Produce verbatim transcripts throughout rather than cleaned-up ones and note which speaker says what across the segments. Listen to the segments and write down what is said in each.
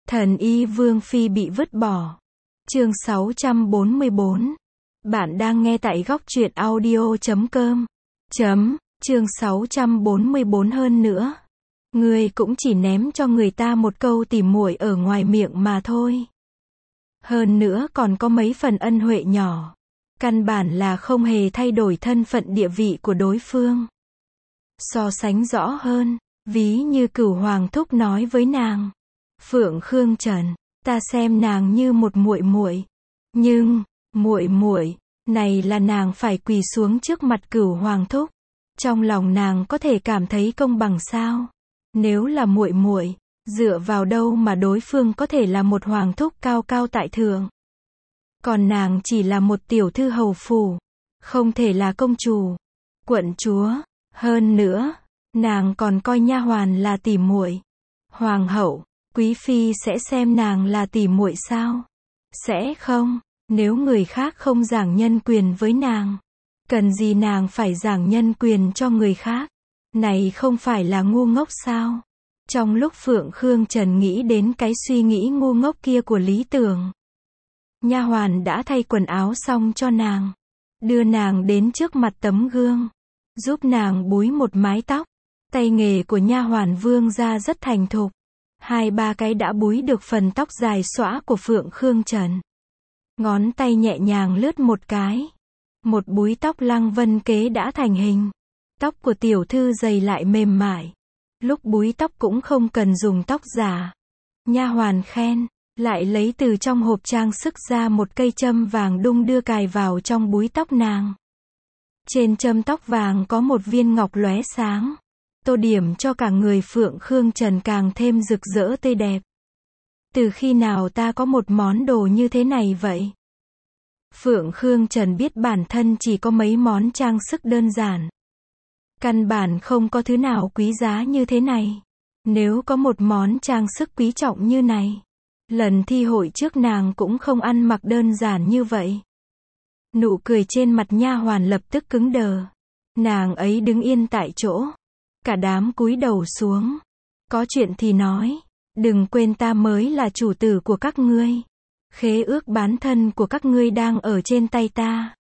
Speaker 1: Thần y Vương Phi bị vứt bỏ. Chương sáu trăm bốn mươi bốn. Bạn đang nghe tại góc truyện audio chấm com. Chấm, chương sáu trăm bốn mươi bốn hơn nữa. Ngươi cũng chỉ ném cho người ta một câu tỉ muội ở ngoài miệng mà thôi. Hơn nữa còn có mấy phần ân huệ nhỏ. Căn bản là không hề thay đổi thân phận địa vị của đối phương. So sánh rõ hơn, ví như Cửu Hoàng thúc nói với nàng. Phượng Khương Trần, ta xem nàng như một muội muội, nhưng muội muội này là nàng phải quỳ xuống trước mặt Cửu Hoàng thúc. Trong lòng nàng có thể cảm thấy công bằng sao? Nếu là muội muội, dựa vào đâu mà đối phương có thể là một hoàng thúc cao cao tại thượng? Còn nàng chỉ là một tiểu thư hầu phủ, không thể là công chủ, quận chúa, hơn nữa, nàng còn coi nha hoàn là tỉ muội. Hoàng hậu, quý phi sẽ xem nàng là tỉ muội sao? Sẽ không, nếu người khác không giảng nhân quyền với nàng, cần gì nàng phải giảng nhân quyền cho người khác? Này không phải là ngu ngốc sao? Trong lúc Phượng Khương Trần nghĩ đến cái suy nghĩ ngu ngốc kia của lý tưởng, nha hoàn đã thay quần áo xong cho nàng, đưa nàng đến trước mặt tấm gương, giúp nàng búi một mái tóc. Tay nghề của nha hoàn Vương gia rất thành thục, hai ba cái đã búi được phần tóc dài xõa của Phượng Khương Trần. Ngón tay nhẹ nhàng lướt một cái, một búi tóc lăng vân kế đã thành hình. Tóc của tiểu thư dày lại mềm mại, lúc búi tóc cũng không cần dùng tóc giả. Nha hoàn khen, lại lấy từ trong hộp trang sức ra một cây châm vàng đung đưa cài vào trong búi tóc nàng. Trên châm tóc vàng có một viên ngọc lóe sáng, tô điểm cho cả người Phượng Khương Trần càng thêm rực rỡ tươi đẹp. Từ khi nào ta có một món đồ như thế này vậy? Phượng Khương Trần biết bản thân chỉ có mấy món trang sức đơn giản. Căn bản không có thứ nào quý giá như thế này. Nếu có một món trang sức quý trọng như này, lần thi hội trước nàng cũng không ăn mặc đơn giản như vậy. Nụ cười trên mặt nha hoàn lập tức cứng đờ. Nàng ấy đứng yên tại chỗ, cả đám cúi đầu xuống. Có chuyện thì nói, đừng quên ta mới là chủ tử của các ngươi. Khế ước bán thân của các ngươi đang ở trên tay ta.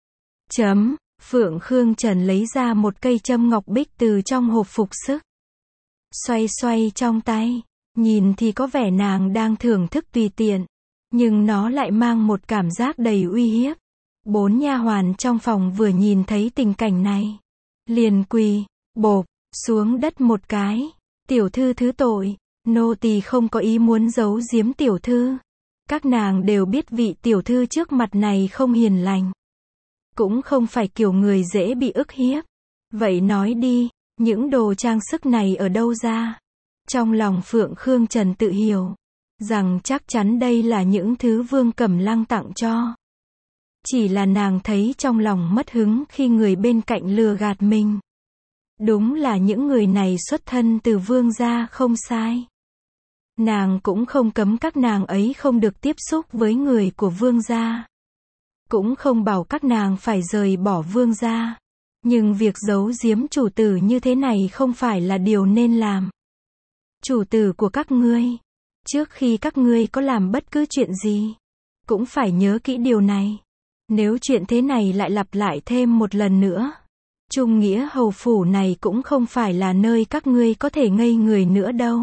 Speaker 1: Chấm, Phượng Khương Trần lấy ra một cây châm ngọc bích từ trong hộp phục sức. Xoay xoay trong tay, nhìn thì có vẻ nàng đang thưởng thức tùy tiện, nhưng nó lại mang một cảm giác đầy uy hiếp. Bốn nha hoàn trong phòng vừa nhìn thấy tình cảnh này, liền quỳ, bộp, xuống đất một cái. Tiểu thư thứ tội, nô tỳ không có ý muốn giấu giếm tiểu thư. Các nàng đều biết vị tiểu thư trước mặt này không hiền lành, cũng không phải kiểu người dễ bị ức hiếp. Vậy nói đi, những đồ trang sức này ở đâu ra? Trong lòng Phượng Khương Trần tự hiểu rằng chắc chắn đây là những thứ Vương Cẩm Lăng tặng cho. Chỉ là nàng thấy trong lòng mất hứng khi người bên cạnh lừa gạt mình. Đúng là những người này xuất thân từ Vương gia không sai. Nàng cũng không cấm các nàng ấy không được tiếp xúc với người của Vương gia, cũng không bảo các nàng phải rời bỏ Vương gia. Nhưng việc giấu giếm chủ tử như thế này không phải là điều nên làm. Chủ tử của các ngươi, trước khi các ngươi có làm bất cứ chuyện gì, cũng phải nhớ kỹ điều này. Nếu chuyện thế này lại lặp lại thêm một lần nữa, Trung Nghĩa hầu phủ này cũng không phải là nơi các ngươi có thể ngây người nữa đâu.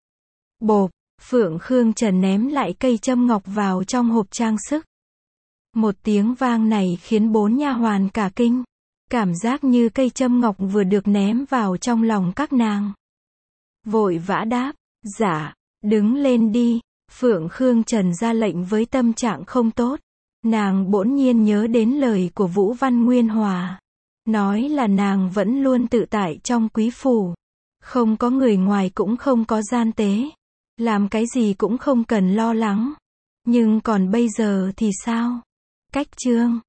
Speaker 1: Bộp, Phượng Khương Trần ném lại cây châm ngọc vào trong hộp trang sức. Một tiếng vang này khiến bốn nha hoàn cả kinh. Cảm giác như cây châm ngọc vừa được ném vào trong lòng các nàng. Vội vã đáp, dạ, đứng lên đi. Phượng Khương Trần ra lệnh với tâm trạng không tốt. Nàng bỗng nhiên nhớ đến lời của Vũ Văn Nguyên Hòa. Nói là nàng vẫn luôn tự tại trong quý phủ. Không có người ngoài cũng không có gian tế. Làm cái gì cũng không cần lo lắng. Nhưng còn bây giờ thì sao? Cách chương